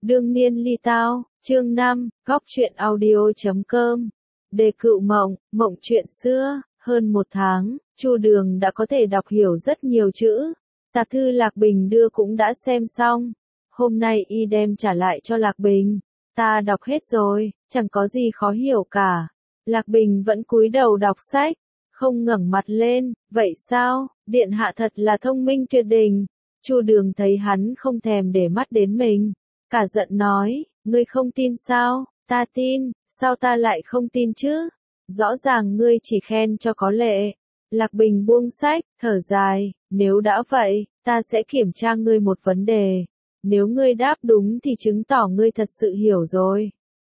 Đương niên ly tao, chương 5, góc truyện audio.com. Đề cựu mộng, mộng chuyện xưa, hơn 1 tháng, Chu Đường đã có thể đọc hiểu rất nhiều chữ. Tạp thư Lạc Bình đưa cũng đã xem xong. Hôm nay y đem trả lại cho Lạc Bình. Ta đọc hết rồi, chẳng có gì khó hiểu cả. Lạc Bình vẫn cúi đầu đọc sách, không ngẩng mặt lên. Vậy sao, điện hạ thật là thông minh tuyệt đỉnh. Chu Đường thấy hắn không thèm để mắt đến mình, cả giận nói, ngươi không tin sao? Ta tin, sao ta lại không tin chứ? Rõ ràng ngươi chỉ khen cho có lệ. Lạc Bình buông sách, thở dài, nếu đã vậy, ta sẽ kiểm tra ngươi một vấn đề. Nếu ngươi đáp đúng thì chứng tỏ ngươi thật sự hiểu rồi.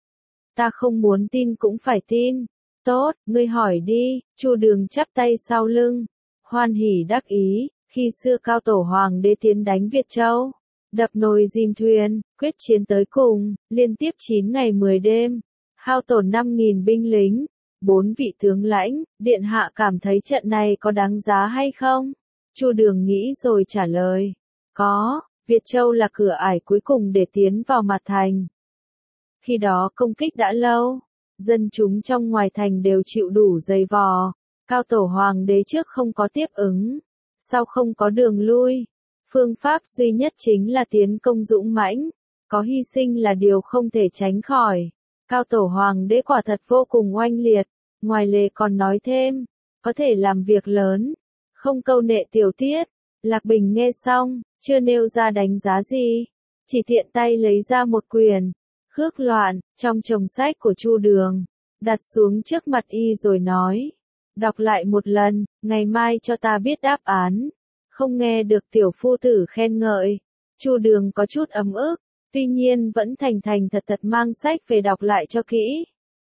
Ta không muốn tin cũng phải tin. Tốt, ngươi hỏi đi. Chu Đường chắp tay sau lưng, hoan hỉ đắc ý. Khi xưa Cao Tổ Hoàng đế tiến đánh Việt Châu, đập nồi dìm thuyền, quyết chiến tới cùng, liên tiếp 9 ngày 10 đêm, hao tổn 5.000 binh lính, 4 vị tướng lãnh. Điện hạ cảm thấy trận này có đáng giá hay không? Chu Đường nghĩ rồi trả lời, có. Việt Châu là cửa ải cuối cùng để tiến vào mặt thành. Khi đó công kích đã lâu, dân chúng trong ngoài thành đều chịu đủ dày vò. Cao Tổ Hoàng đế trước không có tiếp ứng, sau không có đường lui. Phương pháp duy nhất chính là tiến công dũng mãnh, có hy sinh là điều không thể tránh khỏi. Cao Tổ Hoàng đế quả thật vô cùng oanh liệt, ngoài lề còn nói thêm, có thể làm việc lớn, không câu nệ tiểu tiết. Lạc Bình nghe xong, chưa nêu ra đánh giá gì, chỉ tiện tay lấy ra một quyển Khước Loạn trong chồng sách của Chu Đường, đặt xuống trước mặt y rồi nói, đọc lại một lần, ngày mai cho ta biết đáp án. Không nghe được tiểu phu tử khen ngợi, Chu Đường có chút ấm ức, tuy nhiên vẫn thành thành thật thật mang sách về đọc lại cho kỹ.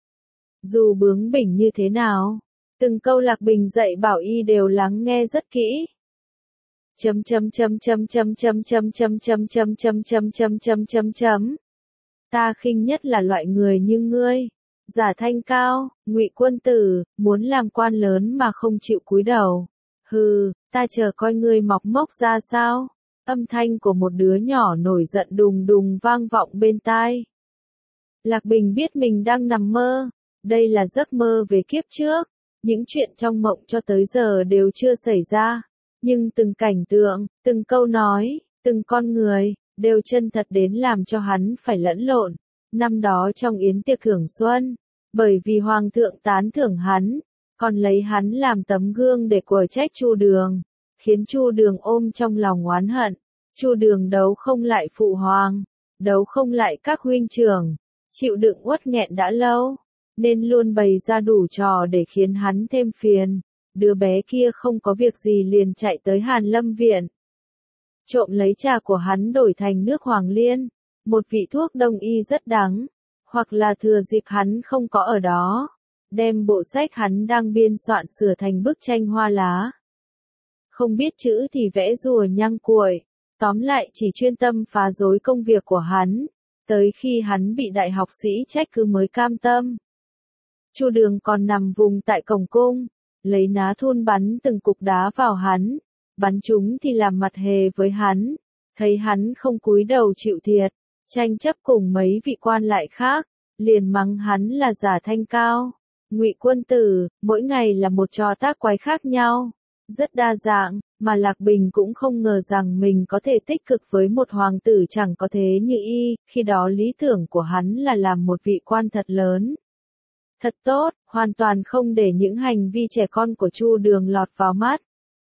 Dù bướng bỉnh như thế nào, từng câu Lạc Bình dạy bảo y đều lắng nghe rất kỹ. Ta khinh nhất là loại người như ngươi, giả thanh cao, Ngụy quân tử, muốn làm quan lớn mà không chịu cúi đầu. Hừ, ta chờ coi ngươi mọc mốc ra sao. Âm thanh của một đứa nhỏ nổi giận đùng đùng vang vọng bên tai. Lạc Bình biết mình đang nằm mơ, đây là giấc mơ về kiếp trước, những chuyện trong mộng cho tới giờ đều chưa xảy ra, nhưng từng cảnh tượng, từng câu nói, từng con người, đều chân thật đến làm cho hắn phải lẫn lộn. Năm đó trong yến tiệc hưởng xuân, bởi vì Hoàng thượng tán thưởng hắn, còn lấy hắn làm tấm gương để quở trách Chu Đường, khiến Chu Đường ôm trong lòng oán hận. Chu Đường đấu không lại phụ hoàng, đấu không lại các huynh trưởng, chịu đựng uất nghẹn đã lâu, nên luôn bày ra đủ trò để khiến hắn thêm phiền. Đứa bé kia không có việc gì liền chạy tới Hàn Lâm viện, trộm lấy trà của hắn đổi thành nước Hoàng Liên, một vị thuốc đông y rất đắng, hoặc là thừa dịp hắn không có ở đó, đem bộ sách hắn đang biên soạn sửa thành bức tranh hoa lá. Không biết chữ thì vẽ rùa nhăng cuội, tóm lại chỉ chuyên tâm phá rối công việc của hắn, tới khi hắn bị đại học sĩ trách cứ mới cam tâm. Chu Đường còn nằm vùng tại cổng cung, lấy ná thun bắn từng cục đá vào hắn, bắn chúng thì làm mặt hề với hắn, thấy hắn không cúi đầu chịu thiệt, tranh chấp cùng mấy vị quan lại khác, liền mắng hắn là giả thanh cao, Ngụy quân tử, mỗi ngày là một trò tác quái khác nhau, rất đa dạng, mà Lạc Bình cũng không ngờ rằng mình có thể tích cực với một hoàng tử chẳng có thế như y, khi đó lý tưởng của hắn là làm một vị quan thật lớn. Thật tốt, hoàn toàn không để những hành vi trẻ con của Chu Đường lọt vào mắt.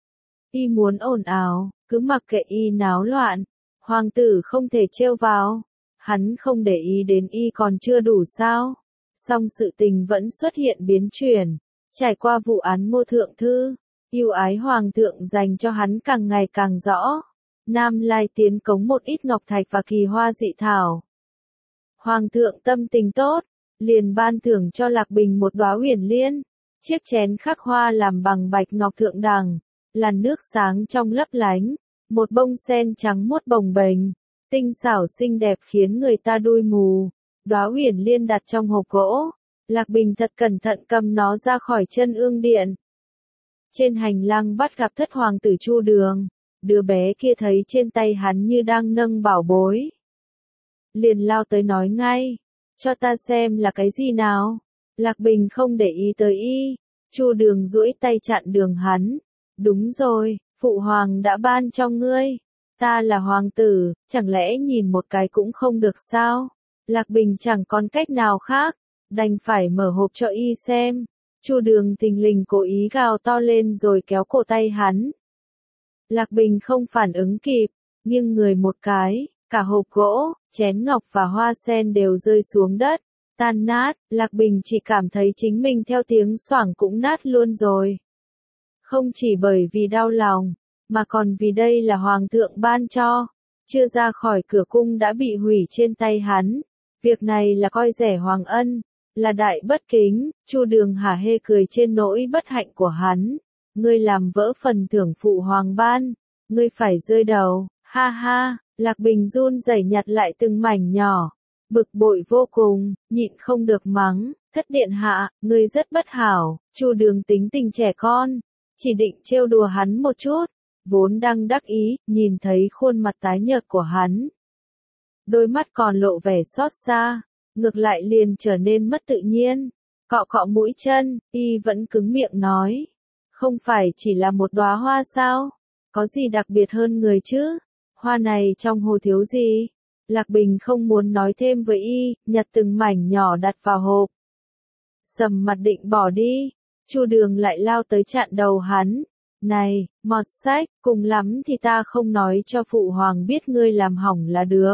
Y muốn ồn ào, cứ mặc kệ y náo loạn, hoàng tử không thể trêu vào, hắn không để ý đến y còn chưa đủ sao. Song sự tình vẫn xuất hiện biến chuyển, trải qua vụ án Ngô Thượng Thư, yêu ái hoàng thượng dành cho hắn càng ngày càng rõ. Nam Lai tiến cống một ít ngọc thạch và kỳ hoa dị thảo. Hoàng thượng tâm tình tốt, liền ban thưởng cho Lạc Bình một đóa huyền liên, chiếc chén khắc hoa làm bằng bạch ngọc thượng đẳng, làn nước sáng trong lấp lánh, một bông sen trắng muốt bồng bềnh, tinh xảo xinh đẹp khiến người ta đui mù. Đóa huyền liên đặt trong hộp gỗ, Lạc Bình thật cẩn thận cầm nó ra khỏi chân ương điện. Trên hành lang bắt gặp thất hoàng tử Chu Đường, đứa bé kia thấy trên tay hắn như đang nâng bảo bối. liền lao tới nói ngay, cho ta xem là cái gì nào. Lạc Bình không để ý tới y, Chu Đường duỗi tay chặn đường hắn. Đúng rồi, phụ hoàng đã ban cho ngươi. Ta là hoàng tử, chẳng lẽ nhìn một cái cũng không được sao? Lạc Bình chẳng còn cách nào khác, đành phải mở hộp cho y xem. Chu Đường thình lình cố ý gào to lên rồi kéo cổ tay hắn. Lạc Bình không phản ứng kịp, nghiêng người một cái, cả hộp gỗ, chén ngọc và hoa sen đều rơi xuống đất, tan nát. Lạc Bình chỉ cảm thấy chính mình theo tiếng xoảng cũng nát luôn rồi. Không chỉ bởi vì đau lòng, mà còn vì đây là hoàng thượng ban cho, chưa ra khỏi cửa cung đã bị hủy trên tay hắn. Việc này là coi rẻ hoàng ân, là đại bất kính. Chu Đường hả hê cười trên nỗi bất hạnh của hắn. Ngươi làm vỡ phần thưởng phụ hoàng ban, ngươi phải rơi đầu, ha ha. Lạc Bình run rẩy nhặt lại từng mảnh nhỏ, bực bội vô cùng, nhịn không được mắng, thất điện hạ, ngươi rất bất hảo. Chu Đường tính tình trẻ con, chỉ định trêu đùa hắn một chút, vốn đang đắc ý, nhìn thấy khuôn mặt tái nhợt của hắn. Đôi mắt còn lộ vẻ xót xa, ngược lại liền trở nên mất tự nhiên, cọ cọ mũi chân, y vẫn cứng miệng nói. Không phải chỉ là một đóa hoa sao? Có gì đặc biệt hơn người chứ? Hoa này trong hồ thiếu gì? Lạc Bình không muốn nói thêm với y, nhặt từng mảnh nhỏ đặt vào hộp. Sầm mặt định bỏ đi, Chu Đường lại lao tới chặn đầu hắn. Này, mọt sách, cùng lắm thì ta không nói cho phụ hoàng biết ngươi làm hỏng là được.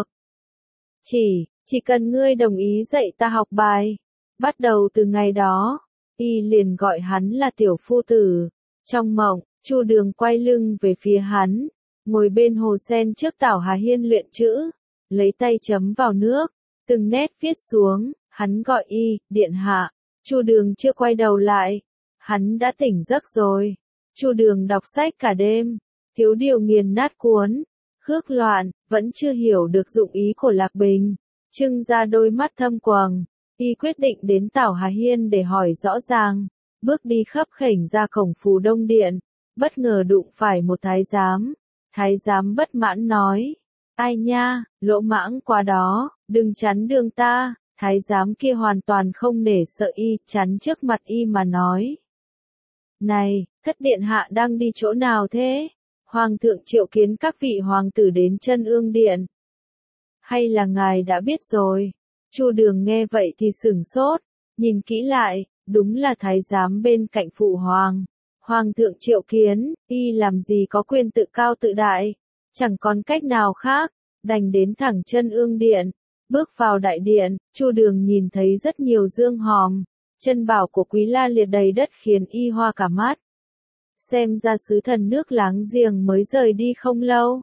Chỉ cần ngươi đồng ý dạy ta học bài. Bắt đầu từ ngày đó, y liền gọi hắn là tiểu phu tử. Trong mộng, Chu Đường quay lưng về phía hắn, ngồi bên hồ sen trước Tảo Hà Hiên luyện chữ, lấy tay chấm vào nước, từng nét viết xuống. Hắn gọi y, điện hạ. Chu Đường chưa quay đầu lại, hắn đã tỉnh giấc rồi. Chu Đường đọc sách cả đêm, thiếu điều nghiền nát cuốn, khước loạn, vẫn chưa hiểu được dụng ý của Lạc Bình. Trưng ra đôi mắt thâm quầng, y quyết định đến Tảo Hà Hiên để hỏi rõ ràng. Bước đi khấp khểnh ra cổng Phù Đông Điện, bất ngờ đụng phải một thái giám. Thái giám bất mãn nói, ai nha, lỗ mãng quá đó, đừng chắn đường ta. Thái giám kia hoàn toàn không nể sợ y, chắn trước mặt y mà nói. Này, thất điện hạ đang đi chỗ nào thế? Hoàng thượng triệu kiến các vị hoàng tử đến Chân Ương Điện. Hay là ngài đã biết rồi? Chu Đường nghe vậy thì sửng sốt, nhìn kỹ lại, đúng là thái giám bên cạnh phụ hoàng. Hoàng thượng triệu kiến, y làm gì có quyền tự cao tự đại, chẳng còn cách nào khác, đành đến thẳng Chân Ương Điện. Bước vào đại điện, Chu Đường nhìn thấy rất nhiều dương hòm, chân bảo của Quý La liệt đầy đất khiến y hoa cả mắt. Xem ra sứ thần nước láng giềng mới rời đi không lâu.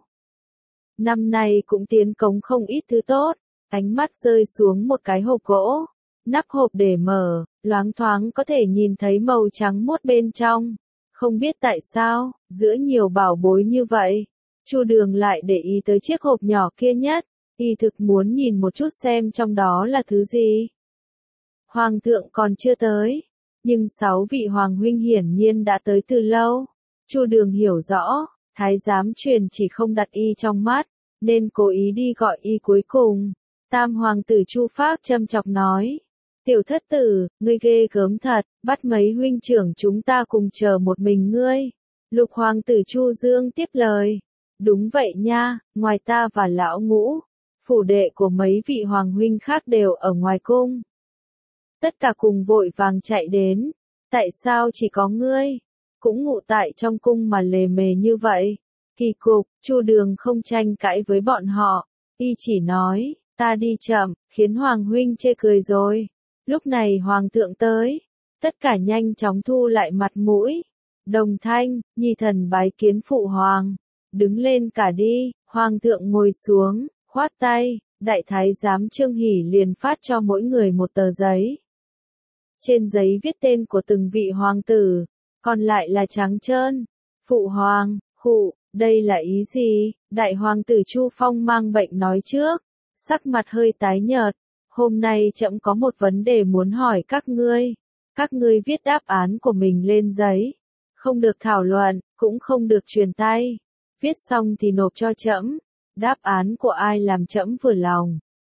Năm nay cũng tiến cống không ít thứ tốt, ánh mắt rơi xuống một cái hộp gỗ. Nắp hộp để mở, loáng thoáng có thể nhìn thấy màu trắng muốt bên trong. Không biết tại sao, giữa nhiều bảo bối như vậy, Chu Đường lại để ý tới chiếc hộp nhỏ kia nhất. Y thực muốn nhìn một chút xem trong đó là thứ gì. Hoàng thượng còn chưa tới, nhưng 6 vị hoàng huynh hiển nhiên đã tới từ lâu. Chu Đường hiểu rõ, thái giám truyền chỉ không đặt y trong mắt, nên cố ý đi gọi y cuối cùng. Tam hoàng tử Chu Phác châm chọc nói, tiểu thất tử, ngươi ghê gớm thật, bắt mấy huynh trưởng chúng ta cùng chờ một mình ngươi. Lục hoàng tử Chu Dương tiếp lời, đúng vậy nha, ngoài ta và lão Ngũ, phủ đệ của mấy vị hoàng huynh khác đều ở ngoài cung. Tất cả cùng vội vàng chạy đến, tại sao chỉ có ngươi, cũng ngụ tại trong cung mà lề mề như vậy? Kỳ cục, Chu Đường không tranh cãi với bọn họ, y chỉ nói, ta đi chậm, khiến hoàng huynh chê cười rồi. Lúc này hoàng thượng tới, tất cả nhanh chóng thu lại mặt mũi. Đồng thanh, nhi thần bái kiến phụ hoàng, đứng lên cả đi. Hoàng thượng ngồi xuống, khoát tay, đại thái giám Trương Hỷ liền phát cho mỗi người một tờ giấy. Trên giấy viết tên của từng vị hoàng tử, còn lại là trắng trơn. Phụ hoàng, khụ, đây là ý gì? Đại hoàng tử Chu Phong mang bệnh nói trước, sắc mặt hơi tái nhợt. Hôm nay trẫm có một vấn đề muốn hỏi các ngươi. Các ngươi viết đáp án của mình lên giấy, không được thảo luận, cũng không được truyền tay. Viết xong thì nộp cho trẫm. Đáp án của ai làm trẫm vừa lòng,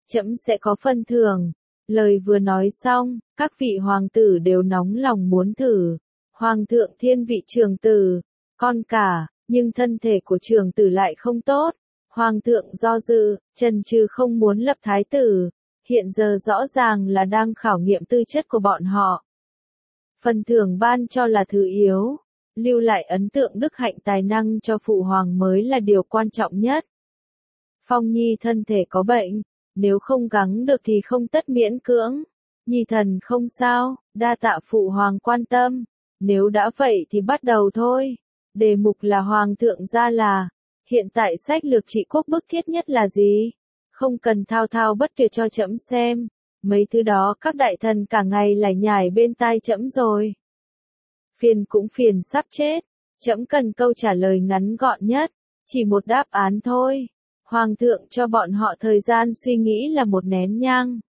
trẫm sẽ có phân thưởng. Lời vừa nói xong, các vị hoàng tử đều nóng lòng muốn thử. Hoàng thượng thiên vị trưởng tử, con cả, nhưng thân thể của trưởng tử lại không tốt. Hoàng thượng do dự, chần chừ không muốn lập thái tử. Hiện giờ rõ ràng là đang khảo nghiệm tư chất của bọn họ. Phần thưởng ban cho là thứ yếu, lưu lại ấn tượng đức hạnh tài năng cho phụ hoàng mới là điều quan trọng nhất. Phong Nhi thân thể có bệnh, nếu không gắng được thì không tất miễn cưỡng. Nhi thần không sao, đa tạ phụ hoàng quan tâm. Nếu đã vậy thì bắt đầu thôi. Đề mục là hoàng thượng ra là, hiện tại sách lược trị quốc bức thiết nhất là gì? Không cần thao thao bất tuyệt cho trẫm xem. Mấy thứ đó các đại thần cả ngày lải nhải bên tai trẫm rồi. Phiền cũng phiền sắp chết. Trẫm cần câu trả lời ngắn gọn nhất, chỉ một đáp án thôi. Hoàng thượng cho bọn họ thời gian suy nghĩ là một nén nhang.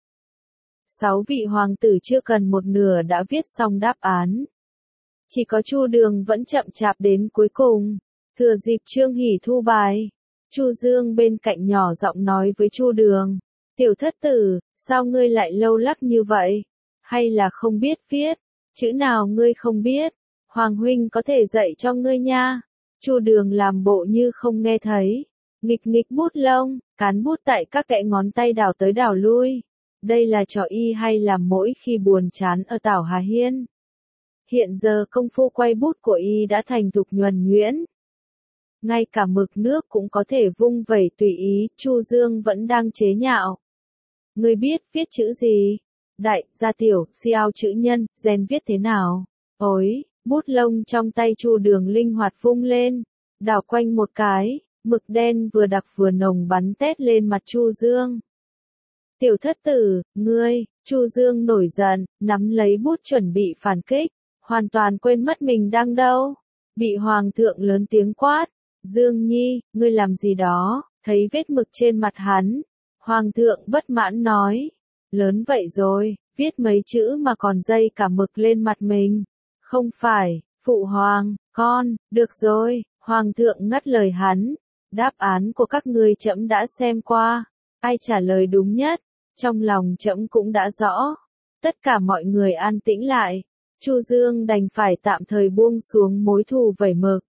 6 vị hoàng tử chưa cần một nửa đã viết xong đáp án. Chỉ có Chu Đường vẫn chậm chạp đến cuối cùng. Thừa dịp Trương Hỷ thu bài, Chu Dương bên cạnh nhỏ giọng nói với Chu Đường, tiểu thất tử, sao ngươi lại lâu lắc như vậy? Hay là không biết viết? Chữ nào ngươi không biết? Hoàng huynh có thể dạy cho ngươi nha. Chu Đường làm bộ như không nghe thấy. Nghịch nghịch bút lông, cán bút tại các kẽ ngón tay đảo tới đảo lui. Đây là trò y hay làm mỗi khi buồn chán ở Tảo Hà Hiên. Hiện giờ công phu quay bút của y đã thành thục nhuần nhuyễn. Ngay cả mực nước cũng có thể vung vẩy tùy ý, Chu Dương vẫn đang chế nhạo. Ngươi biết viết chữ gì? Đại, gia tiểu, xiao chữ nhân, gen viết thế nào? Ối, bút lông trong tay Chu Đường linh hoạt vung lên, đảo quanh một cái, mực đen vừa đặc vừa nồng bắn tét lên mặt Chu Dương. Tiểu thất tử, ngươi, Chu Dương nổi giận, nắm lấy bút chuẩn bị phản kích, hoàn toàn quên mất mình đang đâu. Bị hoàng thượng lớn tiếng quát, Dương Nhi, ngươi làm gì đó, thấy vết mực trên mặt hắn. Hoàng thượng bất mãn nói, lớn vậy rồi, viết mấy chữ mà còn dây cả mực lên mặt mình. Không phải, phụ hoàng, con, được rồi, hoàng thượng ngắt lời hắn. Đáp án của các ngươi trẫm đã xem qua, ai trả lời đúng nhất, trong lòng trẫm cũng đã rõ. Tất cả mọi người an tĩnh lại, Chu Dương đành phải tạm thời buông xuống mối thù vẩy mực.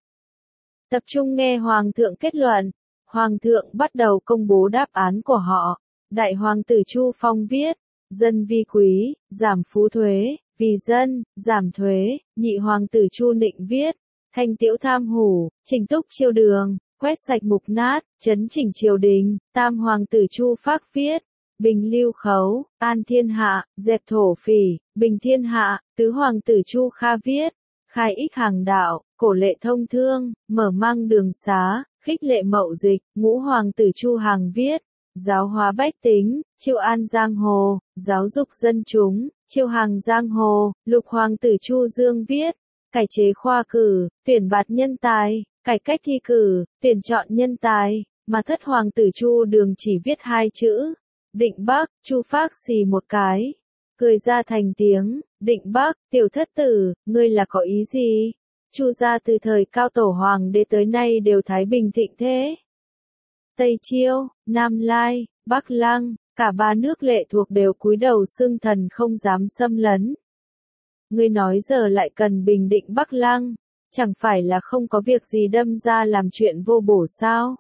Tập trung nghe hoàng thượng kết luận. Hoàng thượng bắt đầu công bố đáp án của họ. Đại hoàng tử Chu Phong viết, dân vi quý, giảm phú thuế, vì dân, giảm thuế. Nhị hoàng tử Chu Nịnh viết, thanh tiễu tham hủ, chỉnh túc triều đường, quét sạch mục nát, chấn chỉnh triều đình. Tam hoàng tử Chu Phác viết, bình lưu khấu, an thiên hạ, dẹp thổ phỉ, bình thiên hạ. Tứ hoàng tử Chu Kha viết, khai ích hàng đạo, cổ lệ thông thương, mở mang đường xá, khích lệ mậu dịch. Ngũ hoàng tử Chu Hằng viết, giáo hóa bách tính, chiêu an giang hồ, giáo dục dân chúng, chiêu hàng giang hồ. Lục hoàng tử Chu Dương viết, cải chế khoa cử, tuyển bạt nhân tài, cải cách thi cử, tuyển chọn nhân tài. Mà thất hoàng tử Chu Đường chỉ viết 2 chữ, định Bắc. Chu Phác xì một cái, cười ra thành tiếng, định Bắc, tiểu thất tử, ngươi là có ý gì? Chu gia từ thời cao tổ hoàng đế tới nay đều thái bình thịnh thế. Tây Chiêu, Nam Lai, Bắc Lăng, cả 3 nước lệ thuộc đều cúi đầu xưng thần không dám xâm lấn. Ngươi nói giờ lại cần bình định Bắc Lăng, chẳng phải là không có việc gì đâm ra làm chuyện vô bổ sao?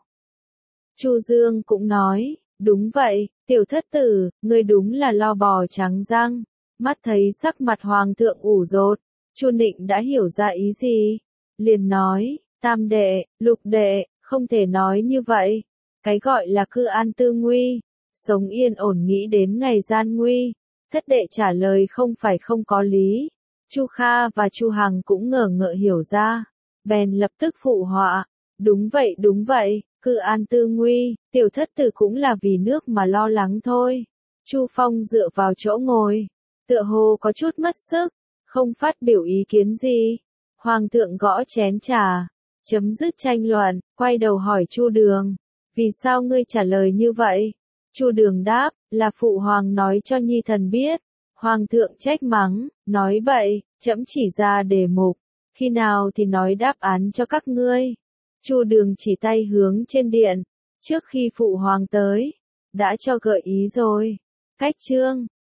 Chu Dương cũng nói, đúng vậy, tiểu thất tử, ngươi đúng là lo bò trắng răng. Mắt thấy sắc mặt hoàng thượng ủ rột, Chu Nịnh đã hiểu ra ý gì, liền nói, tam đệ, lục đệ, không thể nói như vậy. Cái gọi là cư an tư nguy, sống yên ổn nghĩ đến ngày gian nguy. Thất đệ trả lời không phải không có lý. Chu Kha và Chu Hằng cũng ngờ ngợ hiểu ra, bèn lập tức phụ họa, đúng vậy, cư an tư nguy, tiểu thất tử cũng là vì nước mà lo lắng thôi. Chu Phong dựa vào chỗ ngồi, tựa hồ có chút mất sức, không phát biểu ý kiến gì. Hoàng thượng gõ chén trà, chấm dứt tranh luận, quay đầu hỏi Chu Đường, vì sao ngươi trả lời như vậy? Chu Đường đáp, là phụ hoàng nói cho nhi thần biết. Hoàng thượng trách mắng, nói bậy, trẫm chỉ ra đề mục, khi nào thì nói đáp án cho các ngươi. Chu Đường chỉ tay hướng trên điện, trước khi phụ hoàng tới, đã cho gợi ý rồi. Cách chương